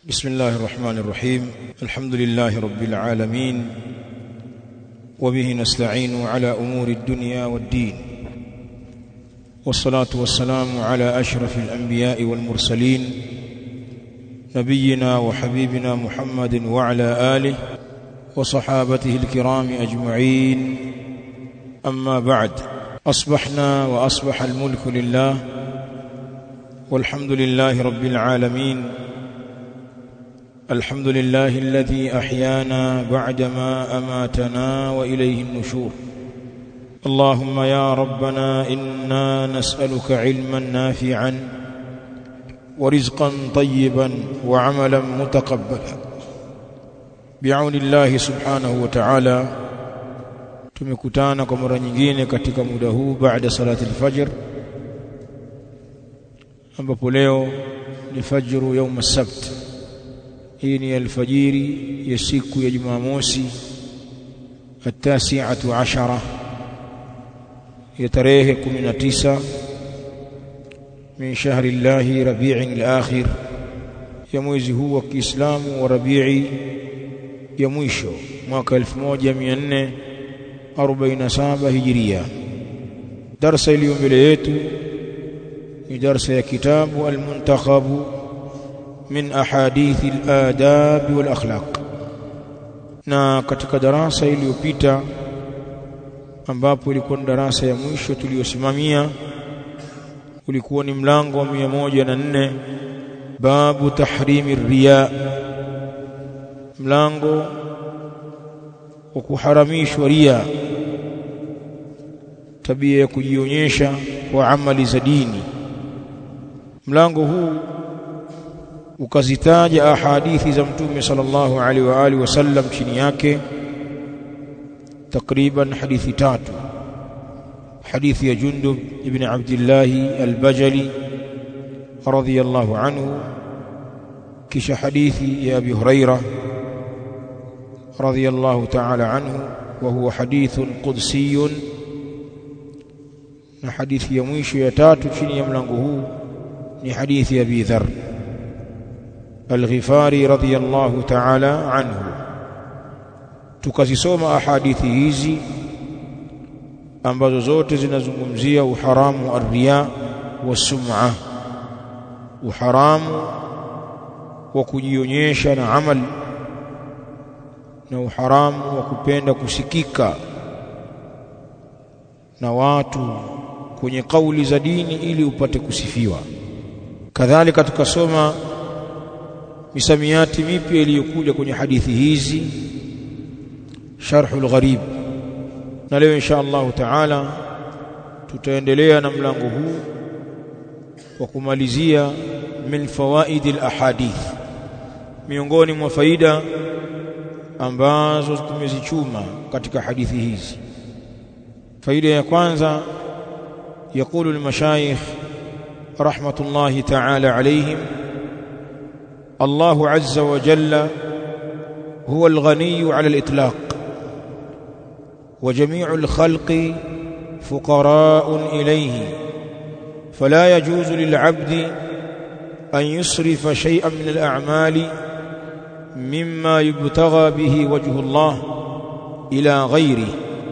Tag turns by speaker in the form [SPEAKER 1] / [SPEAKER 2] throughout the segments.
[SPEAKER 1] بسم الله الرحمن الرحيم الحمد لله رب العالمين وبه نستعين على أمور الدنيا والدين والصلاة والسلام على أشرف الأنبياء والمرسلين نبينا وحبيبنا محمد وعلى آله وصحابته الكرام أجمعين أما بعد أصبحنا وأصبح الملك لله والحمد لله رب العالمين الحمد لله الذي أحيانا بعدما أماتنا وإليه النشور اللهم يا ربنا إنا نسألك علما نافعا ورزقا طيبا وعملا متقبلا بعون الله سبحانه وتعالى tumekutana kwa mara nyingine katika muda huu baada salati al-fajr ambapo leo ni fajru يوم السبت. Hii ni alfajiri ya siku ya Jumamosi التاسعة عشرة ya tarehe 19 min shahri Allah Rabi'in al-akhir ya mwezi huu wa Kiislamu wa Rabi'i ya mwisho mwaka 1447 Hijria. Darasa iliyo mbele yetu ni darasa ya kitabu al-Muntakhab min ahadith al-adab wal akhlaq. Na katika darasa iliyopita ambapo ilikuwa ni darasa ya mwisho tuliyosimamia ulikuwa ni mlango wa 104 babu tahrimi riya, mlango wa kuharamishwa riya, tabia ya kujionyesha kwa amali za dini. Mlango huu ukazitaja ahadithi za Mtume sallallahu alaihi wa alihi wasallam chini yake, takriban hadithi 3. Hadithi ya Jundub ibn Abdullah al-Bajali radhiyallahu anhu, kisha hadithi ya Abi Hurairah radhiyallahu ta'ala anhu wa huwa hadithun qudsiyun, na hadithi ya mwisho ya 3 chini ya mlango huu ni hadithi ya Abi Dharr al-Ghifari radhiyallahu ta'ala anhu. Tukazisoma ahadithi hizi ambazo zote zinazungumzia uharamu ar-riya was-sum'a, uharamu wa kujionyesha na amal, na uharamu wa kupenda kusikika na watu kwenye kauli za dini ili upate kusifiwa. Kadhalika tukasoma misamiati mipya iliyokuja kwenye hadithi hizi, sharhul gharib, na leo insha Allah taala tutaendelea na mlango huu kwa kumalizia min fawaidil ahadith, miongoni mwa faida ambazo tumezichuma katika hadithi hizi. Faida ya kwanza, يقول المشايخ رحمة الله تعالى عليهم: الله عز وجل هو الغني على الإطلاق، وجميع الخلق فقراء إليه، فلا يجوز للعبد أن يصرف شيئا من الأعمال مما يبتغى به وجه الله إلى غيره،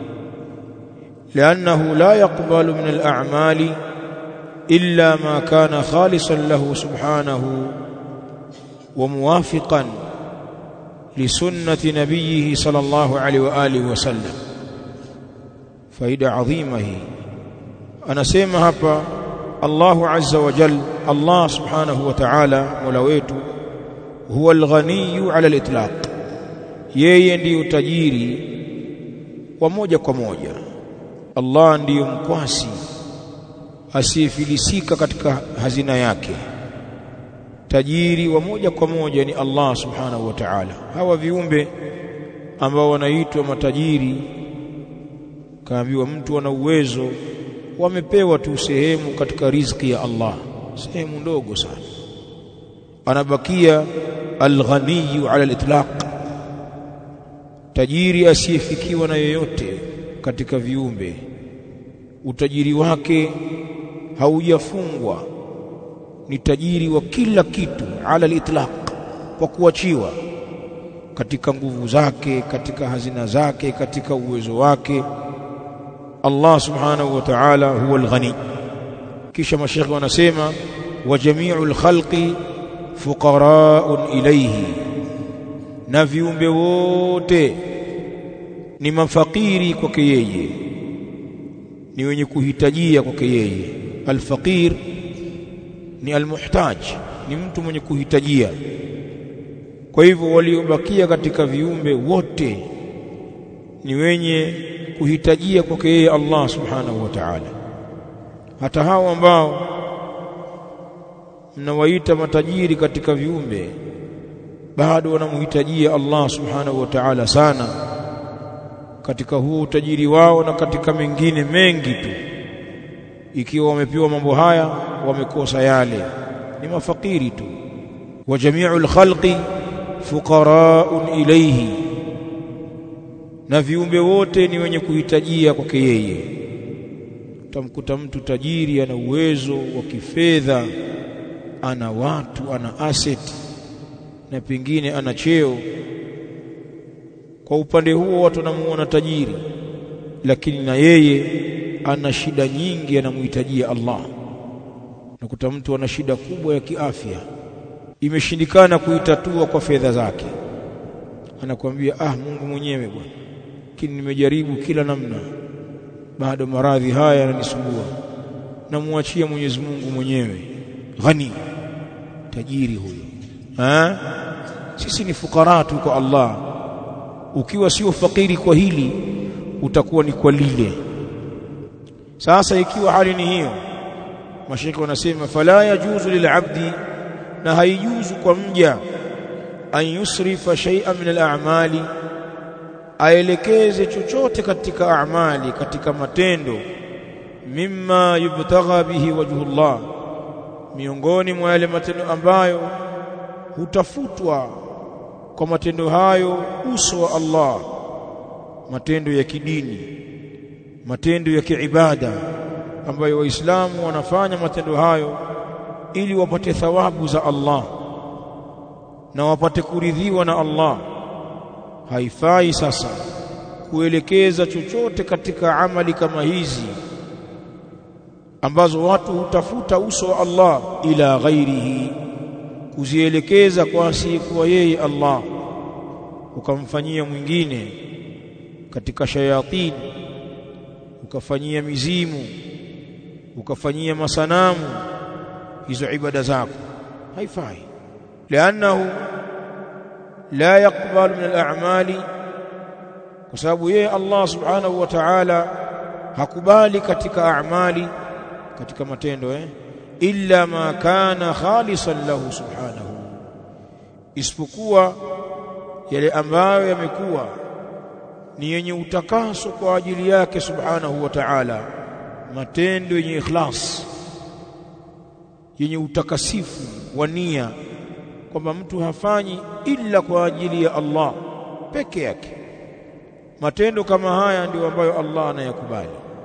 [SPEAKER 1] لأنه لا يقبل من الأعمال إلا ما كان خالصا له سبحانه وموافقا لسنة نبيه صلى الله عليه وآله وسلم. فإذا عظيمه أنا سيما هبا الله عز وجل، الله سبحانه وتعالى مولويته هو الغني على الإطلاق، yeye ndiyo tajiri wa moja kwa moja. Allah ndiyo mkwasi asiyefilisika katika hazina yake. Tajiri wa moja kwa moja ni Allah subhanahu wa ta'ala. Hawa viumbe ambao wanaitwa matajiri, kaambiwa mtu ana uwezo, wamepewa tu sehemu katika riziki ya Allah, sehemu ndogo sana. Anabakia al-ghaniyu ala al-itlaq, tajiri asiyefikiwa na yoyote katika viumbe. Utajiri wake haujafungwa, ni tajiri wa kila kitu ala al-itlaq, kwa kuachiwa katika nguvu zake, katika hazina zake, katika uwezo wake. Allah subhanahu wa ta'ala huwa al-ghani. Kisha mashayikh wanasema wa jami'ul khalqi fuqara'un ilayhi, na viumbe wote ni mafakiri kwake yeye, ni wenye kuhitajia kwake yeye. Al-faqir ni al-muhtaj, ni mtu mwenye kuhitajia. Kwa hivyo waliobakia katika viumbe wote ni wenye kuhitajia kwake yeye Allah subhanahu wa ta'ala. Hata hao ambao mnawaita matajiri katika viumbe bado wanamhitajia Allah subhanahu wa ta'ala sana katika huu utajiri wao na katika mengine mengi tu. Ikiwa wamepewa mambo haya wamekosa yale, ni mafakiri tu. Wa jami'ul khalqi fuqara'un ilayhi, na viumbe wote ni wenye kuhitajia kwake yeye. Utamkuta mtu tajiri, ana uwezo wa kifedha, ana watu, ana asset, na pengine ana cheo. Kwa upande huo watu wanamuona tajiri, lakini na yeye ana shida nyingi, anamhitajia Allah. Nakuta mtu ana shida kubwa ya kiafya, imeshindikana kuitatua kwa fedha zake, anakuambia Mungu mwenyewe bwana, lakini nimejaribu kila namna, bado maradhi haya yananisumbua, namuachia Mwenyezi Mungu mwenyewe. Ghani, tajiri huyo. Sisi ni fukara tu kwa Allah. Ukiwa sio fakiri kwa hili, utakuwa ni kwa lile. Sasa ikiwa hali ni hiyo, mashaka wanasema fala yajuzu lil'abdi, na haijuzu kwa mja an yusrifa shay'an min al-a'mali, aelekeze chochote katika a'mali, katika matendo, mimma yubtagha bihi wajhullah, miongoni mwa yale matendo ambayo hutafutwa kwa matendo hayo uso wa Allah, matendo ya kidini, matendo ya kiibada ambayo waislamu wanafanya matendo hayo ili wapate thawabu za Allah na wapate kuridhiwa na Allah. Haifai sasa kuelekeza chochote katika amali kama hizi ambazo watu hutafuta uso wa Allah ila ghairihi, kuzielekeza kwa asiyekuwa yeye Allah, ukamfanyia mwingine katika shayatin, ukafanyia mizimu, ukafanyia masanamu hizo ibada zako. Haifai, lianahu la yaqbalu min al-a'mali, kwa sababu yeye Allah subhanahu wa ta'ala hakubali katika a'mali, katika matendo illa ma kana khalisan lahu subhanahu, isipokuwa yale ambayo yamekuwa ni yenye utakaso kwa ajili yake subhanahu wa ta'ala, matendo yenye ikhlas, yenye utakasifu wa nia, kwamba mtu hafanyi illa kwa ajili ya Allah peke yake. Matendo kama haya ndio ambayo Allah anayakubali.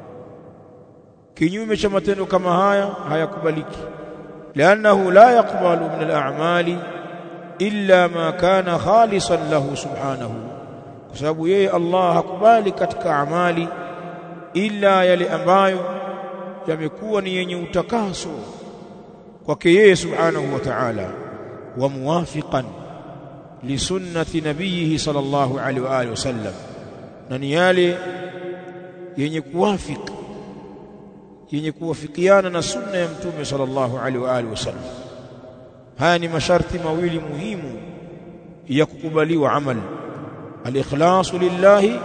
[SPEAKER 1] Kinyume cha matendo kama haya hayakubaliki, lianahu la yaqbalu min al-a'mali illa ma kana khalisan lahu subhanahu, kwa sababu yeye Allah hakubali katika amali ila yale ambayo yamekuwa ni yenye utakaso kwake yeye subhanahu wa ta'ala, wa muwafiqan li sunnati nabiyhi sallallahu alaihi wa alihi wasallam, na ni yale yenye kuwafiki, yenye kuwafikiana na sunna ya mtume sallallahu alaihi wa alihi wasallam. Haya ni masharti mawili muhimu ya kukubaliwa amal: al-ikhlasu lillahi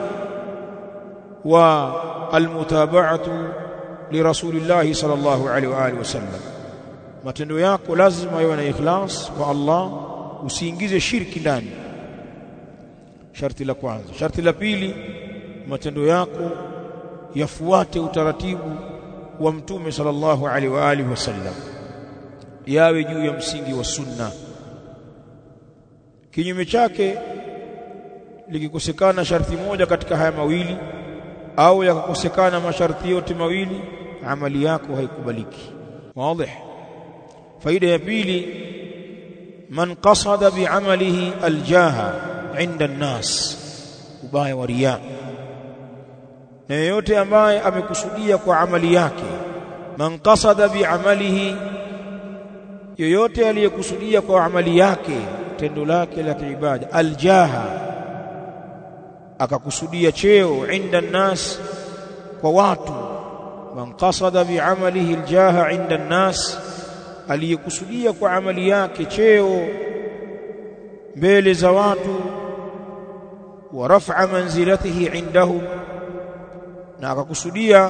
[SPEAKER 1] wa al-mutaba'atu li rasulillahi sallallahu alaihi wa alihi wasallam. Matendo yako lazima yawe na ikhlas kwa Allah, usiingize shirki ndani. Sharti la kwanza. Sharti la pili, matendo yako yafuate utaratibu wa mtume sallallahu alaihi wa alihi wasallam, yawe juu ya msingi wa sunna. Kinyume chake, likikosekana sharti moja katika haya mawili au yakakosekana masharti yote mawili, amali yako haikubaliki. Wazi? Faida ya pili, man qasada bi'amalihi aljaha 'inda an-nas, ubaya wa riya. Na yeyote ambaye amekusudia kwa amali yake, man qasada bi'amalihi, yoyote aliyekusudia kwa amali yake, tendo lake la ibada, aljaha, akakusudia cheo, 'inda an-nas, kwa watu. Man qasada bi'amalihi aljaha 'inda an-nas, aliyekusudia kwa amali yake cheo mbele za watu, wa raf'a manzilatihi 'indahum, na akakusudia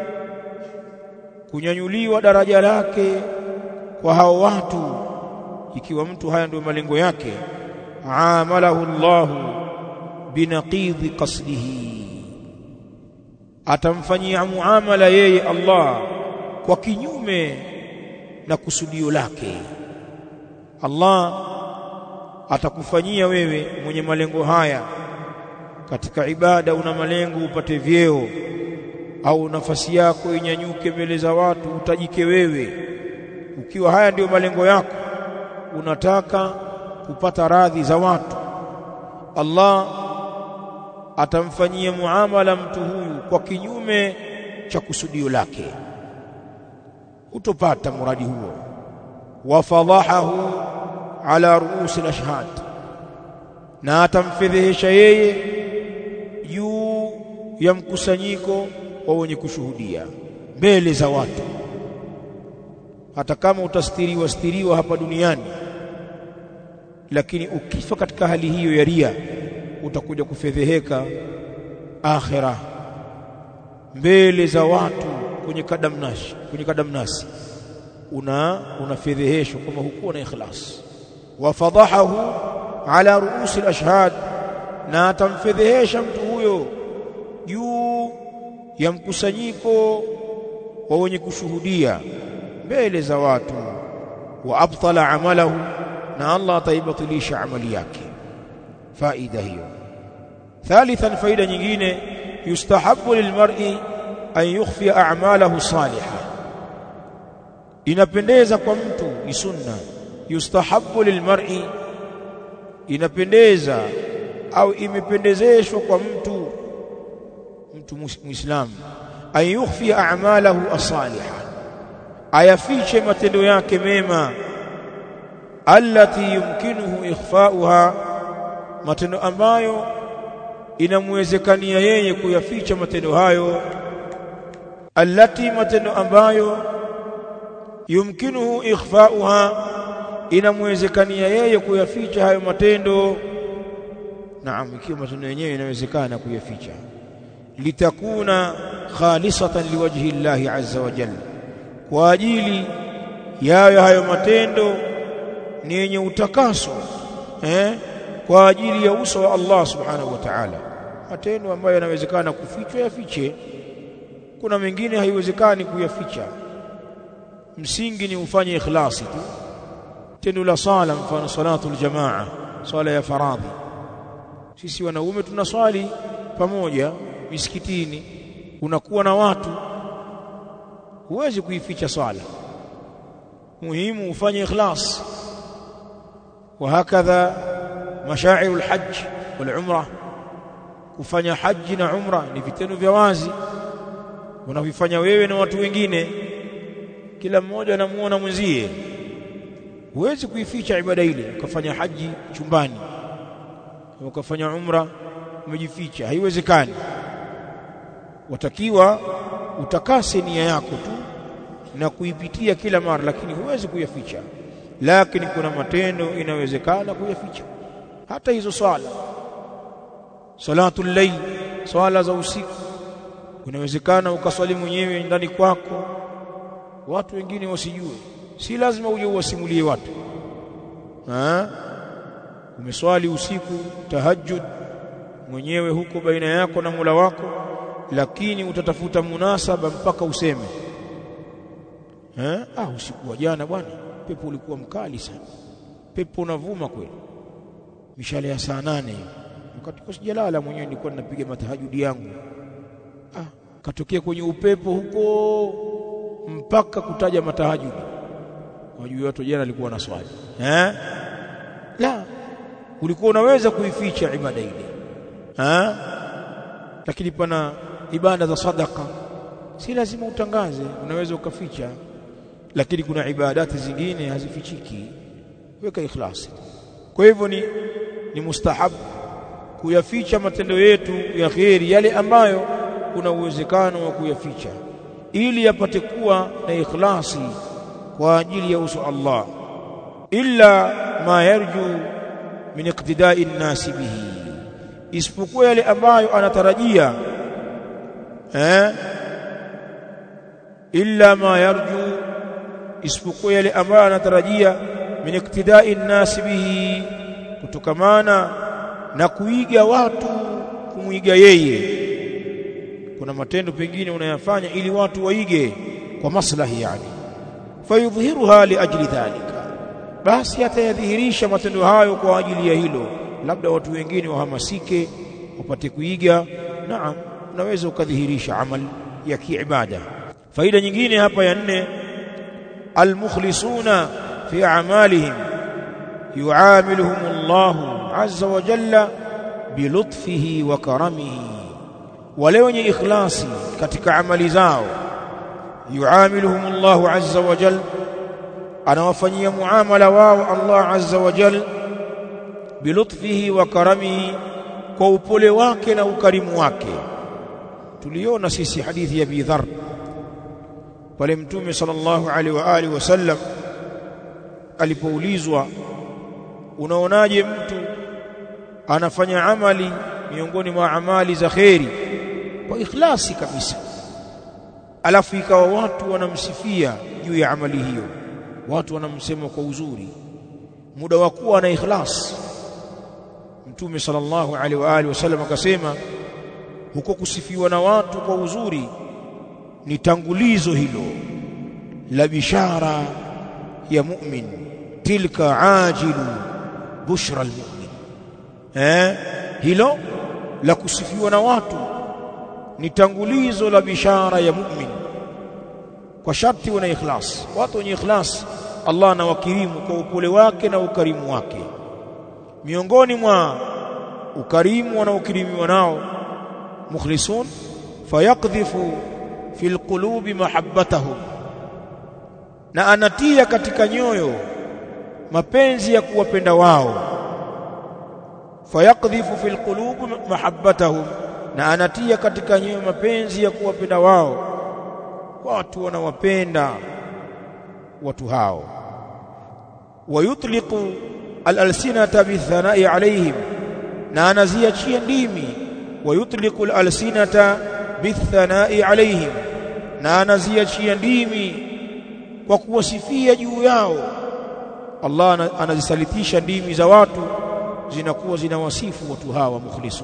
[SPEAKER 1] kunyanyuliwa daraja lake kwa hao watu. Ikiwa mtu haya ndio malengo yake, amalahu Allahu binaqidhi qasdihi, atamfanyia muamala yeye Allah kwa kinyume na kusudio lake. Allah atakufanyia wewe mwenye malengo haya katika ibada, una malengo upate vyeo au nafasi yako inyanyuke mbele za watu, utajike wewe. Ukiwa haya ndio malengo yako, unataka kupata radhi za watu, Allah atamfanyia muamala mtu huyu kwa kinyume cha kusudio lake, utopata muradi huo. Wa fadahahu ala ruusi al-ashhad, na atamfedhehesha yeye juu ya mkusanyiko wa wenye kushuhudia mbele za watu. Hata kama utastiriwa hapa duniani, lakini ukifa katika hali hiyo ya ria, utakuja kufedheheka akhira mbele za watu kwenye kadamnasi, unafedheheshwa kama hukuwa na ikhlas. Wa fadahahu ala ruusi al-ashhad, na atamfedhehesha mtu huyo juu ya mkusanyiko wa wenye kushuhudia mbele za watu. Wa abtala amalahu, na Allah ataibatilisha amali yake. Faida hiyo. Thalithan, faida nyingine, yustahabbu lilmar'i an yukhfi a'malahu salihah, inapendeza kwa mtu, ni sunna. Yustahabbu lilmar'i, inapendeza au imependezeshwa kwa mtu muislamu, an yukhfi a'malahu as-salihah, ayafiche matendo yake mema, allati yumkinuhu ikhfa'uha, matendo ambayo inamwezekania yeye kuyaficha matendo hayo. Allati, matendo ambayo yumkinuhu ikhfa'uha, inamwezekania yeye kuyaficha hayo matendo. Naam, ikiwa matendo yenyewe inawezekana kuyaficha. Litakuna khalisatan liwajhi Allahi azza wa jalla, kwa ajili yayo hayo matendo ni yenye utakaso, kwa ajili ya uso wa Allah subhanahu wa ta'ala. Matendo ambayo yanawezekana kufichwa yafiche, kuna mengine haiwezekani kuyaficha. Msingi ni ufanye ikhlasi tu. Tendo la sala, mfano salatul jamaa, sala ya faradhi, sisi wanaume tunaswali pamoja misikitini, unakuwa na watu, huwezi kuificha swala, muhimu ufanye ikhlas. Wa hakadha mashaa'irul hajj wal umrah, kufanya haji na umra ni vitendo vya wazi, unavifanya wewe na watu wengine, kila mmoja anamuona mwenzie. Huwezi kuificha ibada ile, ukafanya haji chumbani, ukafanya umra umejificha, haiwezekani. Watakiwa utakase nia yako tu na kuipitia kila mara, lakini huwezi kuyaficha. Lakini kuna matendo inawezekana kuyaficha, hata hizo salatul layl, swala za usiku, inawezekana ukaswali mwenyewe ndani kwako, watu wengine wasijue. Si lazima uje uwasimulie watu. Umeswali usiku tahajjud mwenyewe huko baina yako na Mola wako, lakini utatafuta munasaba mpaka useme usiku wa jana bwana, pepo ulikuwa mkali sana, pepo unavuma kweli, mishale ya saa 8 wakati kwa sijalala mwenyewe nilikuwa ninapiga matahajudi yangu, katokea kwenye upepo huko mpaka kutaja matahajudi. Wajua watu jana alikuwa na swali, La, ulikuwa unaweza kuificha ibada ile, lakini pana ibada za sadaka si lazima utangaze, unaweza ukaficha. Lakini kuna ibadati zingine hazifichiki, weka ikhlasi. Kwa hivyo ni mustahab kuyaficha matendo yetu ya kheri, yale ambayo kuna uwezekano wa kuyaficha, ili yapate kuwa na ikhlasi kwa ajili ya uso Allah. Illa ma yarju min iqtida'i an-nas bihi, isipokuwa yale ambayo anatarajia illa ma yarju, isipokuwa yale ambayo anatarajia min iqtida'i an-nas bihi, kutokamana na kuiga watu kumuiga yeye. Kuna matendo pengine unayafanya ili watu waige kwa maslahi, yani fayudhihiruha li ajli dhalika, basi atayadhihirisha matendo hayo kwa ajili ya hilo, labda watu wengine wahamasike wapate kuiga. Naam, unaweza ukadhihirisha amal ya kiibada. Faida nyingine hapa ya 4, almukhlisuna fi a'malihim yu'amiluhum Allahu azza wa jalla bilutfihi wa karamihi, wale wenye ikhlasi katika amali zao, yu'amiluhum Allahu azza wa jalla, anawafanyia muamala wao Allah azza wa jalla bilutfihi wa karamihi, kwa upole wake na ukarimu wake. Tuliona sisi hadithi ya Abi Dharr pale Mtume sallallahu alaihi wa alihi wasallam alipoulizwa, unaonaje mtu anafanya amali miongoni mwa amali za kheri kwa ikhlasi kabisa, alafu ikawa watu wanamsifia juu ya amali hiyo, watu wanamsema kwa uzuri, muda wa kuwa na ikhlas. Mtume sallallahu alaihi wa alihi wasallam akasema, huko kusifiwa na watu kwa uzuri ni tangulizo hilo la bishara ya mu'min, tilka ajilu bushra almu'min. Hilo la kusifiwa na watu ni tangulizo la bishara ya mu'min, kwa sharti wana ikhlas. Watu wenye ikhlas Allah anawakirimu kwa upole wake na ukarimu wake. Miongoni mwa ukarimu wanaokirimiwa nao mukhlisun, fayaqdhifu fil qulubi mahabbatahum, na anatia katika nyoyo mapenzi ya kuwapenda wao. Fayaqdhifu fil qulubi mahabbatahum, na anatia katika nyoyo mapenzi ya kuwapenda wao. Watu wanawapenda watu hao. Wayutliqu al-alsinata bithanai alayhim, na anaziachia ndimi. Wayutliqu al-alsinata bithanai alayhim, na anaziachia ndimi kwa kuwasifia juu yao. Allah anazisalitisha ndimi za watu zinakuwa zinawasifu watu hawa mukhlisun.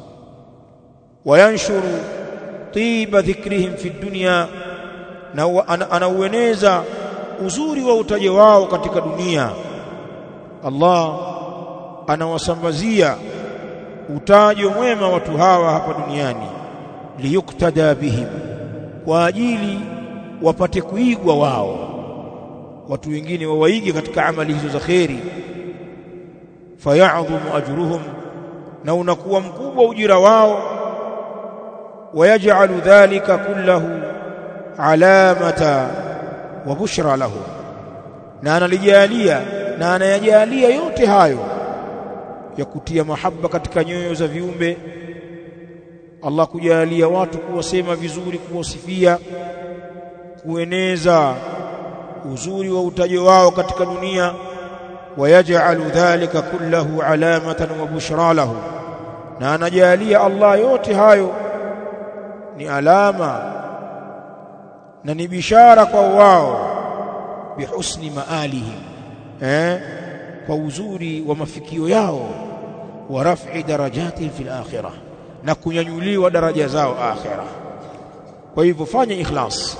[SPEAKER 1] Wayanshuru tiba dhikrihim fi dunya, na anaueneza uzuri wa utaje wao katika dunia. Allah anawasambazia utajo mwema watu hawa hapa duniani, liyuktada bihim, kwa ajili wapate kuigwa wao, watu wengine wawaige katika amali hizo za kheri. Faya'dhumu ajruhum, na unakuwa mkubwa ujira wao. Wayaj'alu dhalika kullahu alamata wa bushra lahu, na analijalia na anayajalia yote hayo ya kutia mahaba katika nyoyo za viumbe. Allah kujalia watu kuwasema vizuri, kuwasifia, kueneza uzuri wa utajo wao katika dunia. Wayaj'alu dhalika kullahu alamatan wa bushra lahu, na anajalia Allah yote hayo ni alama na ni bishara kwa wao. Bihusni maalihim, kwa uzuri wa mafikio yao. Wa raf'i darajati fil akhirah, na kunyanyuliwa daraja zao akhirah. Kwa hivyo fanya ikhlas.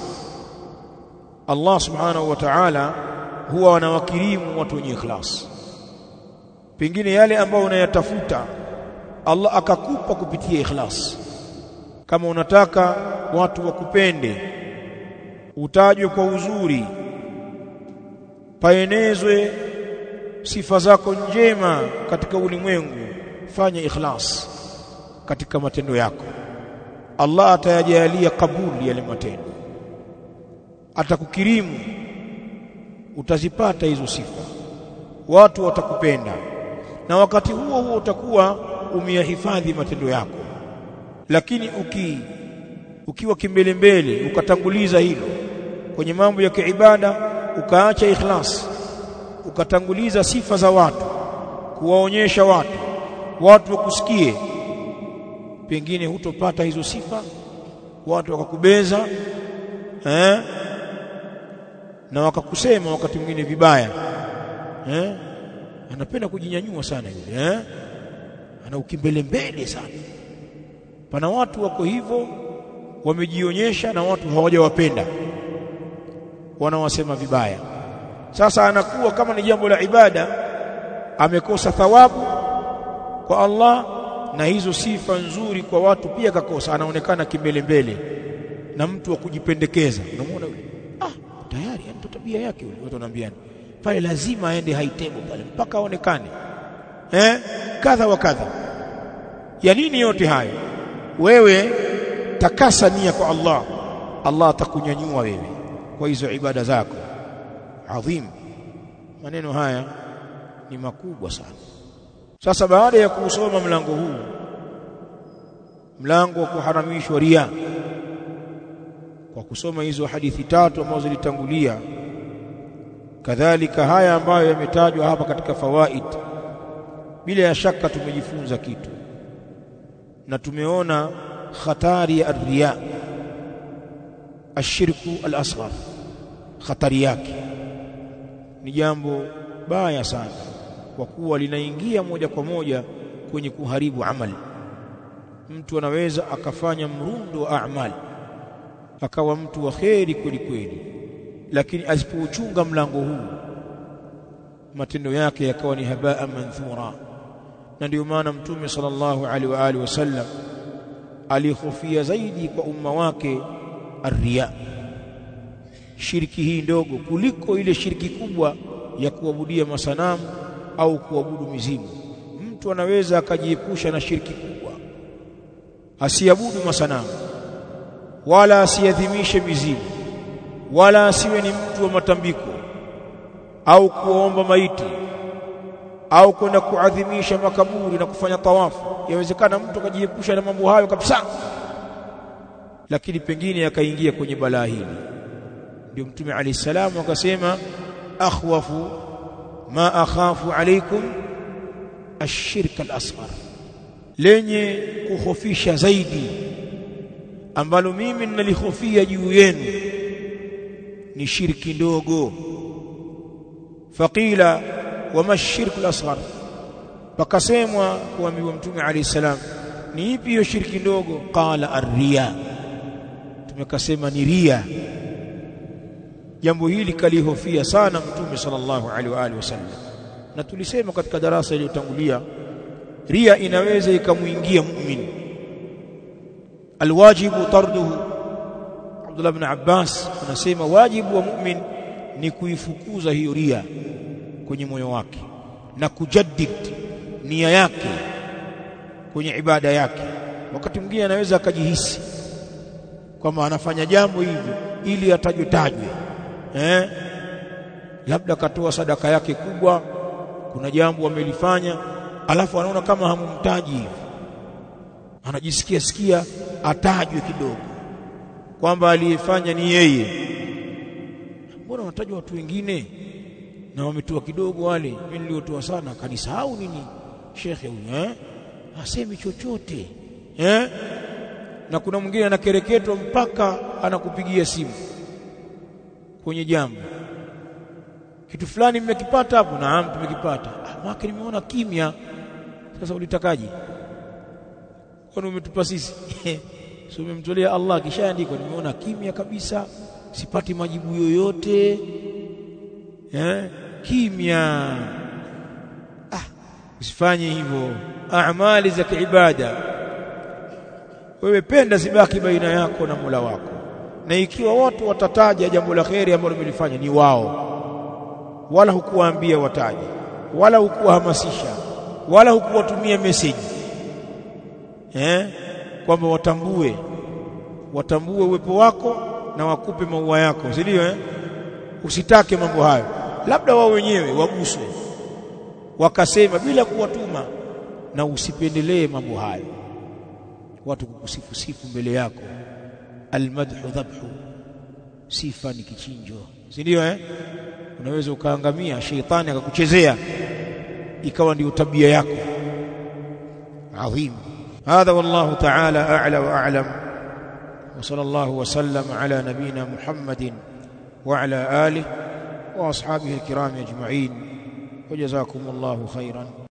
[SPEAKER 1] Allah subhanahu wa ta'ala huwa anawakirimu watu wenye ikhlas. Pengine yale ambayo unayatafuta Allah akakupa kupitia ikhlas. Kama unataka watu wakupende, utajwe kwa uzuri, paenezwe sifa zako njema katika ulimwengu, fanya ikhlas katika matendo yako. Allah atayajalia kabuli yale matendo, atakukirimu, utazipata hizo sifa, watu watakupenda, na wakati huo huo utakuwa umeyahifadhi matendo yako. Lakini ukiwa kimbelembele ukatanguliza hilo kwenye mambo ya kiibada, ukaacha ikhlas, ukatanguliza sifa za watu, kuwaonyesha watu wakusikie, pengine hutopata hizo sifa, watu wakakubeza na wakakusema wakati mwingine vibaya. Anapenda kujinyanyua sana yule, ana ukimbelembele sana. Pana watu wako hivyo, wamejionyesha na watu hawajawapenda, wanawasema vibaya. Sasa anakuwa kama ni jambo la ibada, amekosa thawabu kwa Allah, na hizo sifa nzuri kwa watu pia kakosa. Anaonekana kimbelembele na mtu wa kujipendekeza. Unamuona yule, tayari ana tabia yake yule, watu wanaambiana pale lazima aende haitebo pale mpaka aonekane kadha wa kadha. Ya nini yote hayo? Wewe takasa nia kwa Allah, Allah atakunyanyua wewe kwa hizo ibada zako. Adhim. Maneno haya ni makubwa sana. Sasa baada ya kusoma mlango huu, mlango wa kuharamishwa riya, kwa kusoma hizo hadithi tatu ambazo zilitangulia, kadhalika haya ambayo yametajwa hapa katika fawaid, bila ya shaka tumejifunza kitu na tumeona khatari ya riya, ashirku al-asghar. Khatari yake ni jambo baya sana, kwa kuwa linaingia moja kwa moja kwenye kuharibu amali. Mtu anaweza akafanya mrundo wa amali akawa mtu wa kheri kweli kweli, lakini asipouchunga mlango huu matendo yake yakawa ni habaa manthura. Na ndio maana Mtume sallallahu alaihi wa alihi wasallam alihofia zaidi kwa umma wake ar-riya, shirki hii ndogo, kuliko ile shirki kubwa ya kuabudia masanamu au kuabudu mizimu. Mtu anaweza akajiepusha na shirki kubwa, asiabudu masanamu wala asiadhimishe mizimu, wala asiwe ni mtu wa matambiko au kuomba maiti au kwenda kuadhimisha makaburi na kufanya tawafu. Yawezekana mtu akajiepusha na mambo hayo kabisa, lakini pengine akaingia kwenye balaa hili. Ndio Mtume alayhi salamu akasema, akhwafu ma akhafu alaykum ash-shirk al-asghar, lenye kuhofisha zaidi ambalo mimi ninalihofia juu yenu ni shirki ndogo. Faqila wama ash-shirk al-asghar, pakasemwa kuambiwa Mtume alayhi salam, ni ipi hiyo shirki ndogo? Qala ar-riya, tumekasema ni riya. Jambo hili kalihofia sana Mtume sallallahu alaihi wa alihi wasallam, na tulisema katika darasa iliyotangulia, riya inaweza ikamuingia muumini. Alwajibu tarduhu. Abdullah ibn Abbas anasema wajibu wa muumini ni kuifukuza hiyo riya kwenye moyo wake na kujaddid nia yake kwenye ibada yake. Wakati mwingine anaweza akajihisi kwamba anafanya jambo hivyo ili atajwe, labda katoa sadaka yake kubwa, kuna jambo amelifanya, alafu anaona kama hamumtaji hivi, anajisikia atajwe kidogo kwamba aliyefanya ni yeye. Mbona wanatajwa watu wengine na wametoa kidogo, wale mimi niliotoa sana, kanisahau nini shekhe huyu hasemi chochote na kuna mwingine anakereketwa mpaka anakupigia simu kwenye jambo, kitu fulani mmekipata hapo? Naam, tumekipata. Maki nimeona kimya. Sasa ulitakaje? Kwani umetupa sisi? Sio umemtolea Allah, kisha andiko nimeona kimya kabisa, sipati majibu yoyote. Kimya. Usifanye hivyo. Amali za kiibada wewe penda zibaki baina yako na Mola wako, na ikiwa watu watataja jambo la kheri ambalo umelifanya ni wao, wala hukuambia wataje, wala hukuhamasisha wala hukuwatumia message kwamba watambue uwepo wako na wakupe maua yako, si ndio? Usitake mambo hayo, labda wao wenyewe waguswe wakasema bila kuwatuma, na usipendelee mambo hayo, watu kukusifu mbele yako. Almadhu dhabhu, sifa ni kichinjo, si ndio? Unaweza ukaangamia, sheitani akakuchezea ikawa ndio tabia yako. Adhim. Hadha wallahu ta'ala a'la wa a'lam, wa sallallahu wa sallam ala nabina Muhammadin wa ala alihi wa ashabihi alkiram ajma'in, wa jazakumullahu khairan.